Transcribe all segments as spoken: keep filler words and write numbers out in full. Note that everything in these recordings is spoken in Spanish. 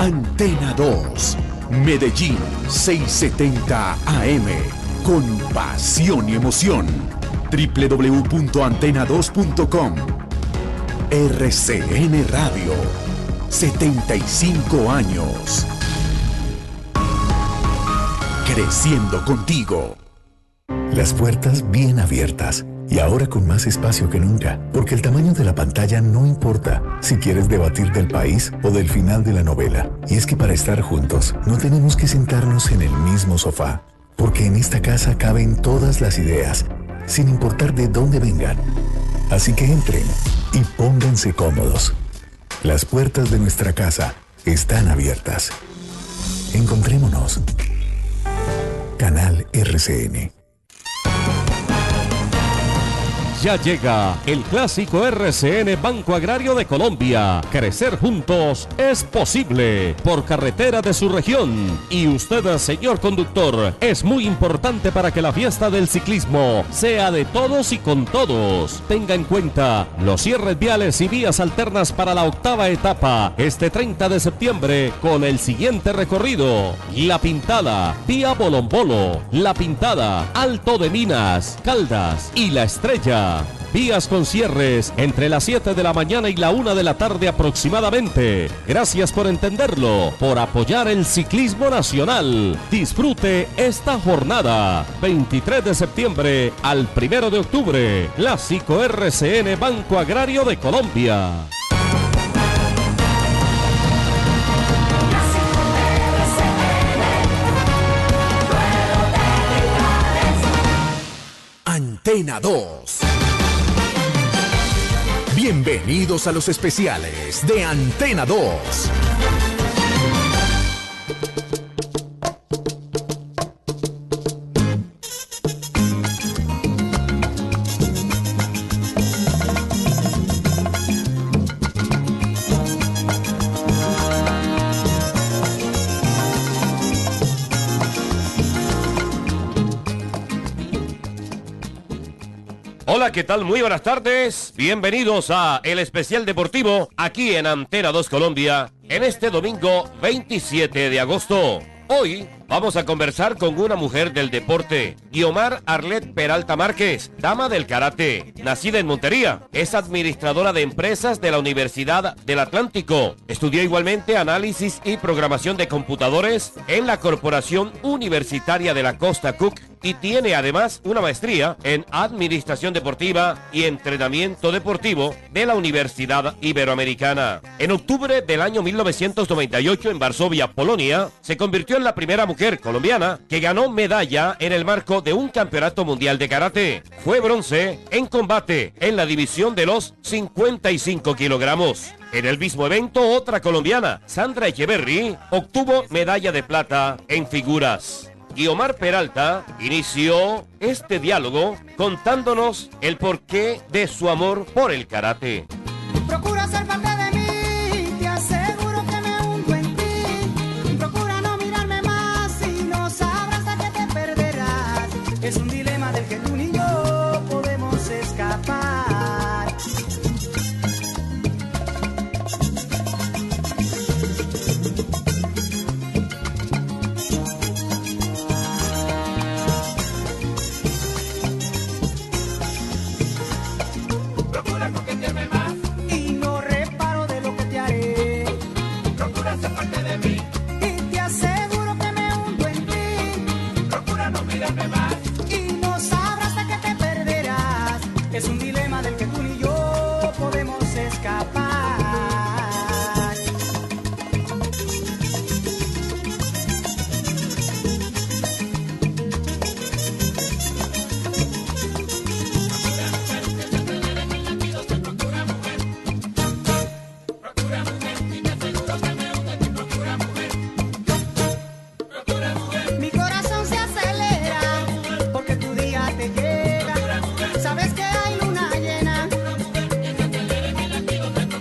Antena dos, Medellín seiscientos setenta A M, con pasión y emoción. doble u doble u doble u punto antena dos punto com. R C N Radio, setenta y cinco años. Creciendo contigo. Las puertas bien abiertas. Y ahora con más espacio que nunca, porque el tamaño de la pantalla no importa si quieres debatir del país o del final de la novela. Y es que para estar juntos no tenemos que sentarnos en el mismo sofá, porque en esta casa caben todas las ideas, sin importar de dónde vengan. Así que entren y pónganse cómodos. Las puertas de nuestra casa están abiertas. Encontrémonos. Canal R C N. Ya llega el clásico R C N Banco Agrario de Colombia. Crecer juntos es posible. Por carretera de su región. Y usted, señor conductor, es muy importante para que la fiesta del ciclismo sea de todos y con todos. Tenga en cuenta los cierres viales y vías alternas para la octava etapa este treinta de septiembre con el siguiente recorrido: La Pintada, Vía Bolombolo, La Pintada, Alto de Minas, Caldas y La Estrella. Vías con cierres entre las siete de la mañana y la una de la tarde aproximadamente. Gracias por entenderlo, por apoyar el ciclismo nacional. Disfrute esta jornada. veintitrés de septiembre al primero de octubre. Clásico R C N Banco Agrario de Colombia. Antena dos. Bienvenidos a los especiales de Antena dos. Hola, ¿qué tal? Muy buenas tardes. Bienvenidos a el especial deportivo aquí en Antena dos Colombia en este domingo veintisiete de agosto. Hoy vamos a conversar con una mujer del deporte, Guiomar Arlet Peralta Márquez, dama del karate, nacida en Montería. Es administradora de empresas de la Universidad del Atlántico. Estudió igualmente análisis y programación de computadores en la Corporación Universitaria de la Costa Cook y tiene además una maestría en Administración Deportiva y Entrenamiento Deportivo de la Universidad Iberoamericana. En octubre del año mil novecientos noventa y ocho, en Varsovia, Polonia, se convirtió en la primera mujer colombiana que ganó medalla en el marco de un campeonato mundial de karate. Fue bronce en combate en la división de los cincuenta y cinco kilogramos. En el mismo evento, otra colombiana, Sandra Echeverry, obtuvo medalla de plata en figuras. Guiomar Peralta inició este diálogo contándonos el porqué de su amor por el karate. Procura ser parte de mí, te aseguro que me hundo en ti. Procura no mirarme más y no sabrás a qué te perderás. Es un dilema del que tú ni yo podemos escapar. Es un dilema del que tú ni yo podemos escapar. Mi corazón se acelera porque tu día te llega. Sabes que hay luna llena.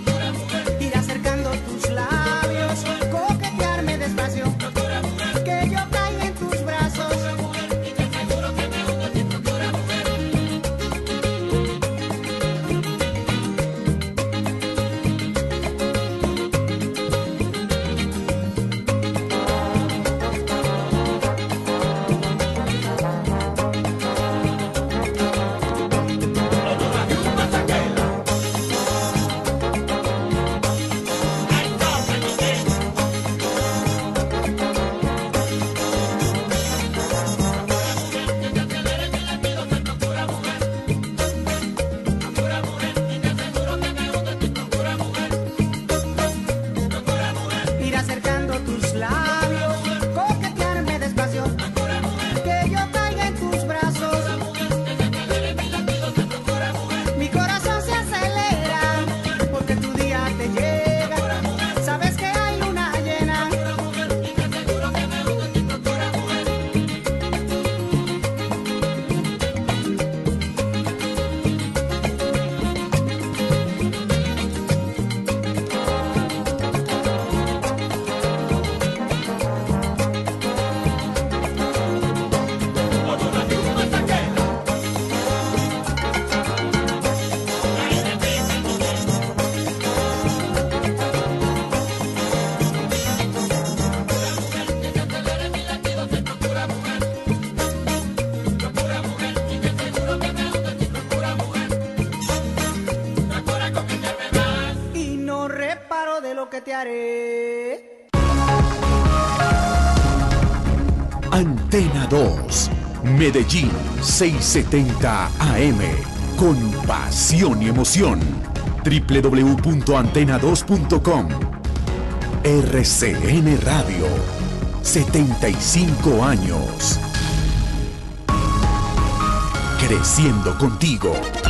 sé lo que te haré. Antena dos, Medellín, seiscientos setenta A M, con pasión y emoción. doble u doble u doble u punto antena dos punto com. R C N Radio, setenta y cinco años. Creciendo contigo.